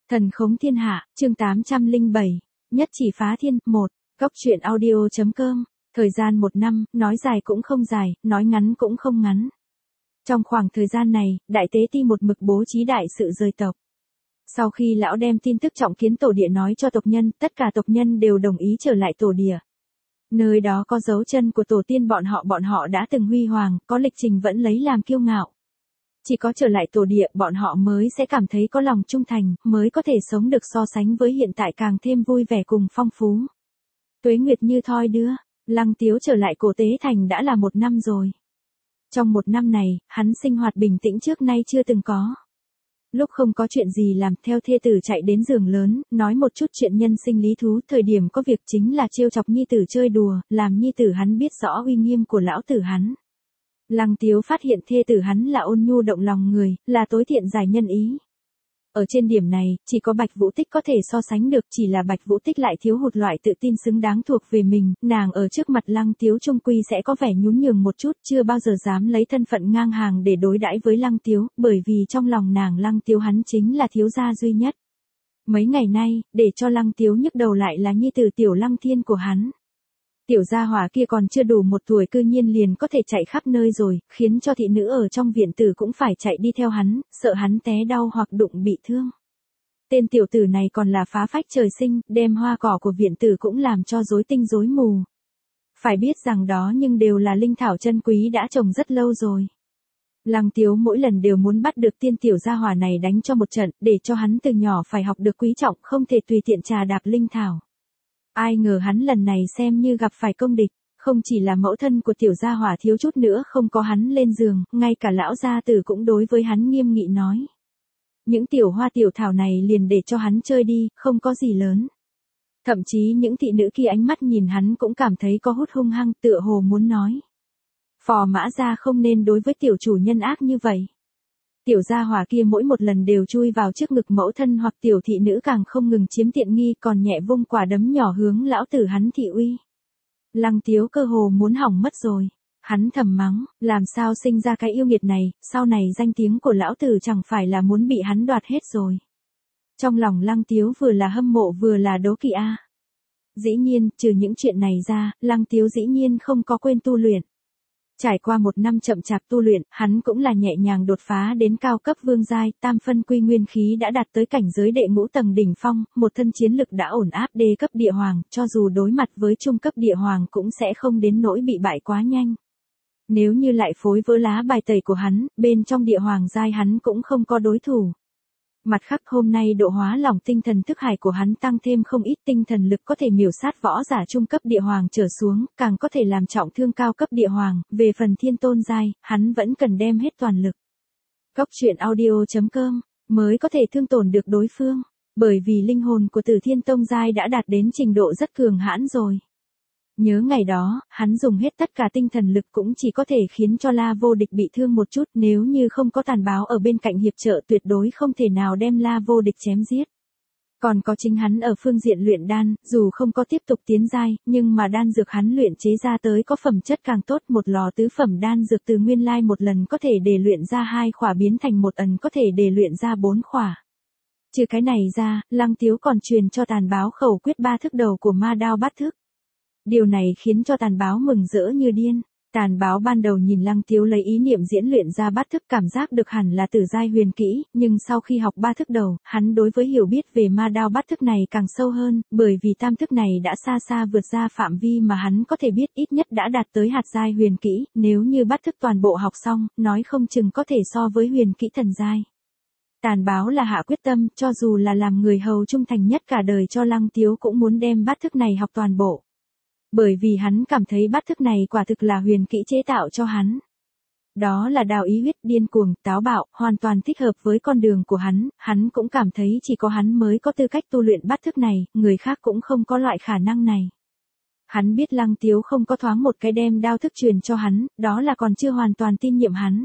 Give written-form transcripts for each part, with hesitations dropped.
Thần khống thiên hạ, chương 807, nhất chỉ phá thiên, 1, góc truyện audio.com, thời gian 1 năm, nói dài cũng không dài, nói ngắn cũng không ngắn. Trong khoảng thời gian này, đại tế ti một mực bố trí đại sự rời tộc. Sau khi lão đem tin tức trọng kiến tổ địa nói cho tộc nhân, tất cả tộc nhân đều đồng ý trở lại tổ địa. Nơi đó có dấu chân của tổ tiên bọn họ đã từng huy hoàng, có lịch trình vẫn lấy làm kiêu ngạo. Chỉ có trở lại tổ địa bọn họ mới sẽ cảm thấy có lòng trung thành, mới có thể sống được so sánh với hiện tại càng thêm vui vẻ cùng phong phú. Tuế nguyệt như thoi đưa, Lăng Tiếu trở lại Cổ Tế Thành đã là 1 năm rồi. Trong 1 năm này, hắn sinh hoạt bình tĩnh trước nay chưa từng có. Lúc không có chuyện gì làm, theo thê tử chạy đến giường lớn, nói một chút chuyện nhân sinh lý thú, thời điểm có việc chính là trêu chọc nhi tử chơi đùa, làm nhi tử hắn biết rõ uy nghiêm của lão tử hắn. Lăng Tiếu phát hiện thê tử hắn là ôn nhu động lòng người, là tối thiện giải nhân ý. Ở trên điểm này, chỉ có Bạch Vũ Tích có thể so sánh được, chỉ là Bạch Vũ Tích lại thiếu hụt loại tự tin xứng đáng thuộc về mình, nàng ở trước mặt Lăng Tiếu trung quy sẽ có vẻ nhún nhường một chút, chưa bao giờ dám lấy thân phận ngang hàng để đối đãi với Lăng Tiếu, bởi vì trong lòng nàng Lăng Tiếu hắn chính là thiếu gia duy nhất. Mấy ngày nay, để cho Lăng Tiếu nhức đầu lại là nhi tử Tiểu Lăng Thiên của hắn. Tiểu gia hỏa kia còn chưa đủ 1 tuổi cư nhiên liền có thể chạy khắp nơi rồi, khiến cho thị nữ ở trong viện tử cũng phải chạy đi theo hắn, sợ hắn té đau hoặc đụng bị thương. Tên tiểu tử này còn là phá phách trời sinh, đem hoa cỏ của viện tử cũng làm cho rối tinh rối mù. Phải biết rằng đó nhưng đều là linh thảo chân quý đã trồng rất lâu rồi. Lăng Tiếu mỗi lần đều muốn bắt được tiên tiểu gia hỏa này đánh cho một trận, để cho hắn từ nhỏ phải học được quý trọng, không thể tùy tiện trà đạp linh thảo. Ai ngờ hắn lần này xem như gặp phải công địch, không chỉ là mẫu thân của tiểu gia hỏa thiếu chút nữa không có hắn lên giường, ngay cả lão gia tử cũng đối với hắn nghiêm nghị nói. Những tiểu hoa tiểu thảo này liền để cho hắn chơi đi, không có gì lớn. Thậm chí những thị nữ kia ánh mắt nhìn hắn cũng cảm thấy có hút hung hăng, tựa hồ muốn nói. Phò Mã gia không nên đối với tiểu chủ nhân ác như vậy. Tiểu gia hỏa kia mỗi một lần đều chui vào trước ngực mẫu thân hoặc tiểu thị nữ càng không ngừng chiếm tiện nghi, còn nhẹ vung quả đấm nhỏ hướng lão tử hắn thị uy. Lăng Tiếu cơ hồ muốn hỏng mất rồi. Hắn thầm mắng, làm sao sinh ra cái yêu nghiệt này, sau này danh tiếng của lão tử chẳng phải là muốn bị hắn đoạt hết rồi. Trong lòng Lăng Tiếu vừa là hâm mộ vừa là đố kỵ a. Dĩ nhiên, trừ những chuyện này ra, Lăng Tiếu dĩ nhiên không có quên tu luyện. Trải qua 1 năm chậm chạp tu luyện, hắn cũng là nhẹ nhàng đột phá đến cao cấp vương giai, tam phân quy nguyên khí đã đạt tới cảnh giới đệ ngũ tầng đỉnh phong, một thân chiến lực đã ổn áp đê cấp địa hoàng, cho dù đối mặt với trung cấp địa hoàng cũng sẽ không đến nỗi bị bại quá nhanh. Nếu như lại phối vỡ lá bài tẩy của hắn, bên trong địa hoàng giai hắn cũng không có đối thủ. Mặt khác hôm nay độ hóa lỏng tinh thần thức hải của hắn tăng thêm không ít, tinh thần lực có thể miểu sát võ giả trung cấp địa hoàng trở xuống, càng có thể làm trọng thương cao cấp địa hoàng, về phần thiên tôn giai, hắn vẫn cần đem hết toàn lực. Góc truyện audio.com, mới có thể thương tổn được đối phương, bởi vì linh hồn của Tử Thiên Tông giai đã đạt đến trình độ rất cường hãn rồi. Nhớ ngày đó, hắn dùng hết tất cả tinh thần lực cũng chỉ có thể khiến cho La Vô Địch bị thương một chút, nếu như không có Tàn Báo ở bên cạnh hiệp trợ tuyệt đối không thể nào đem La Vô Địch chém giết. Còn có chính hắn ở phương diện luyện đan, dù không có tiếp tục tiến giai, nhưng mà đan dược hắn luyện chế ra tới có phẩm chất càng tốt, một lò tứ phẩm đan dược từ nguyên lai một lần có thể để luyện ra 2 khỏa biến thành một ẩn có thể để luyện ra 4 khỏa. Trừ cái này ra, Lăng Tiếu còn truyền cho Tàn Báo khẩu quyết 3 thức đầu của ma đao bát thức. Điều này khiến cho Tàn Báo mừng rỡ như điên. Tàn Báo ban đầu nhìn Lăng Tiếu lấy ý niệm diễn luyện ra bát thức cảm giác được hẳn là tử giai huyền kỹ, nhưng sau khi học 3 thức đầu, hắn đối với hiểu biết về ma đao bát thức này càng sâu hơn, bởi vì tam thức này đã xa xa vượt ra phạm vi mà hắn có thể biết, ít nhất đã đạt tới hạt giai huyền kỹ, nếu như bát thức toàn bộ học xong, nói không chừng có thể so với huyền kỹ thần giai. Tàn Báo là hạ quyết tâm, cho dù là làm người hầu trung thành nhất cả đời cho Lăng Tiếu cũng muốn đem bát thức này học toàn bộ. Bởi vì hắn cảm thấy bát thức này quả thực là huyền kỹ chế tạo cho hắn. Đó là đao ý huyết, điên cuồng, táo bạo, hoàn toàn thích hợp với con đường của hắn cũng cảm thấy chỉ có hắn mới có tư cách tu luyện bát thức này, người khác cũng không có loại khả năng này. Hắn biết Lăng Tiếu không có thoáng một cái đem đao thức truyền cho hắn, đó là còn chưa hoàn toàn tin nhiệm hắn.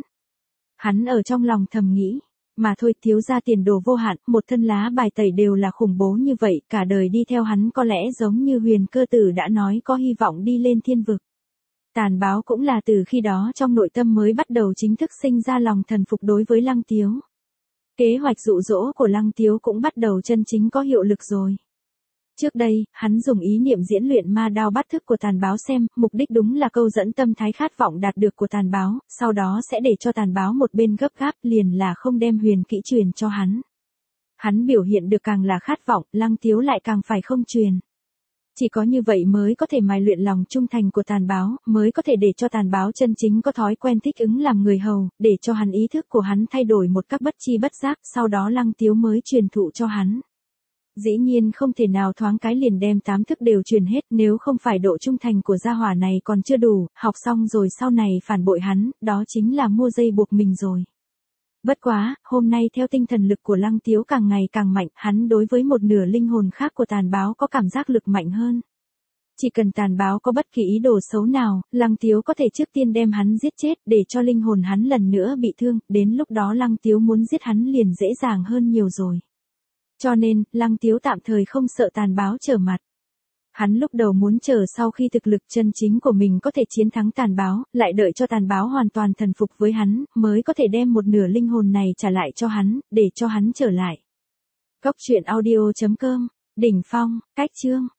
Hắn ở trong lòng thầm nghĩ. Mà thôi, thiếu gia tiền đồ vô hạn, một thân lá bài tẩy đều là khủng bố như vậy, cả đời đi theo hắn có lẽ giống như Huyền Cơ Tử đã nói có hy vọng đi lên thiên vực. Tàn Báo cũng là từ khi đó trong nội tâm mới bắt đầu chính thức sinh ra lòng thần phục đối với Lăng Tiếu. Kế hoạch dụ dỗ của Lăng Tiếu cũng bắt đầu chân chính có hiệu lực rồi. Trước đây, hắn dùng ý niệm diễn luyện ma đao bắt thức của tàn báo xem, mục đích đúng là câu dẫn tâm thái khát vọng đạt được của tàn báo, sau đó sẽ để cho tàn báo một bên gấp gáp liền là không đem huyền kỹ truyền cho hắn. Hắn biểu hiện được càng là khát vọng, Lăng Tiếu lại càng phải không truyền. Chỉ có như vậy mới có thể mài luyện lòng trung thành của tàn báo, mới có thể để cho tàn báo chân chính có thói quen thích ứng làm người hầu, để cho hắn ý thức của hắn thay đổi một cách bất chi bất giác, sau đó Lăng Tiếu mới truyền thụ cho hắn. Dĩ nhiên không thể nào thoáng cái liền đem 8 thức đều truyền hết, nếu không phải độ trung thành của gia hỏa này còn chưa đủ, học xong rồi sau này phản bội hắn, đó chính là mua dây buộc mình rồi. Bất quá, hôm nay theo tinh thần lực của Lăng Tiếu càng ngày càng mạnh, hắn đối với một nửa linh hồn khác của tàn báo có cảm giác lực mạnh hơn. Chỉ cần tàn báo có bất kỳ ý đồ xấu nào, Lăng Tiếu có thể trước tiên đem hắn giết chết, để cho linh hồn hắn lần nữa bị thương, đến lúc đó Lăng Tiếu muốn giết hắn liền dễ dàng hơn nhiều rồi. Cho nên, Lăng Tiếu tạm thời không sợ tàn báo trở mặt. Hắn lúc đầu muốn chờ sau khi thực lực chân chính của mình có thể chiến thắng tàn báo, lại đợi cho tàn báo hoàn toàn thần phục với hắn, mới có thể đem một nửa linh hồn này trả lại cho hắn, để cho hắn trở lại. Cốc truyện audio.com, Đỉnh Phong, Cách Chương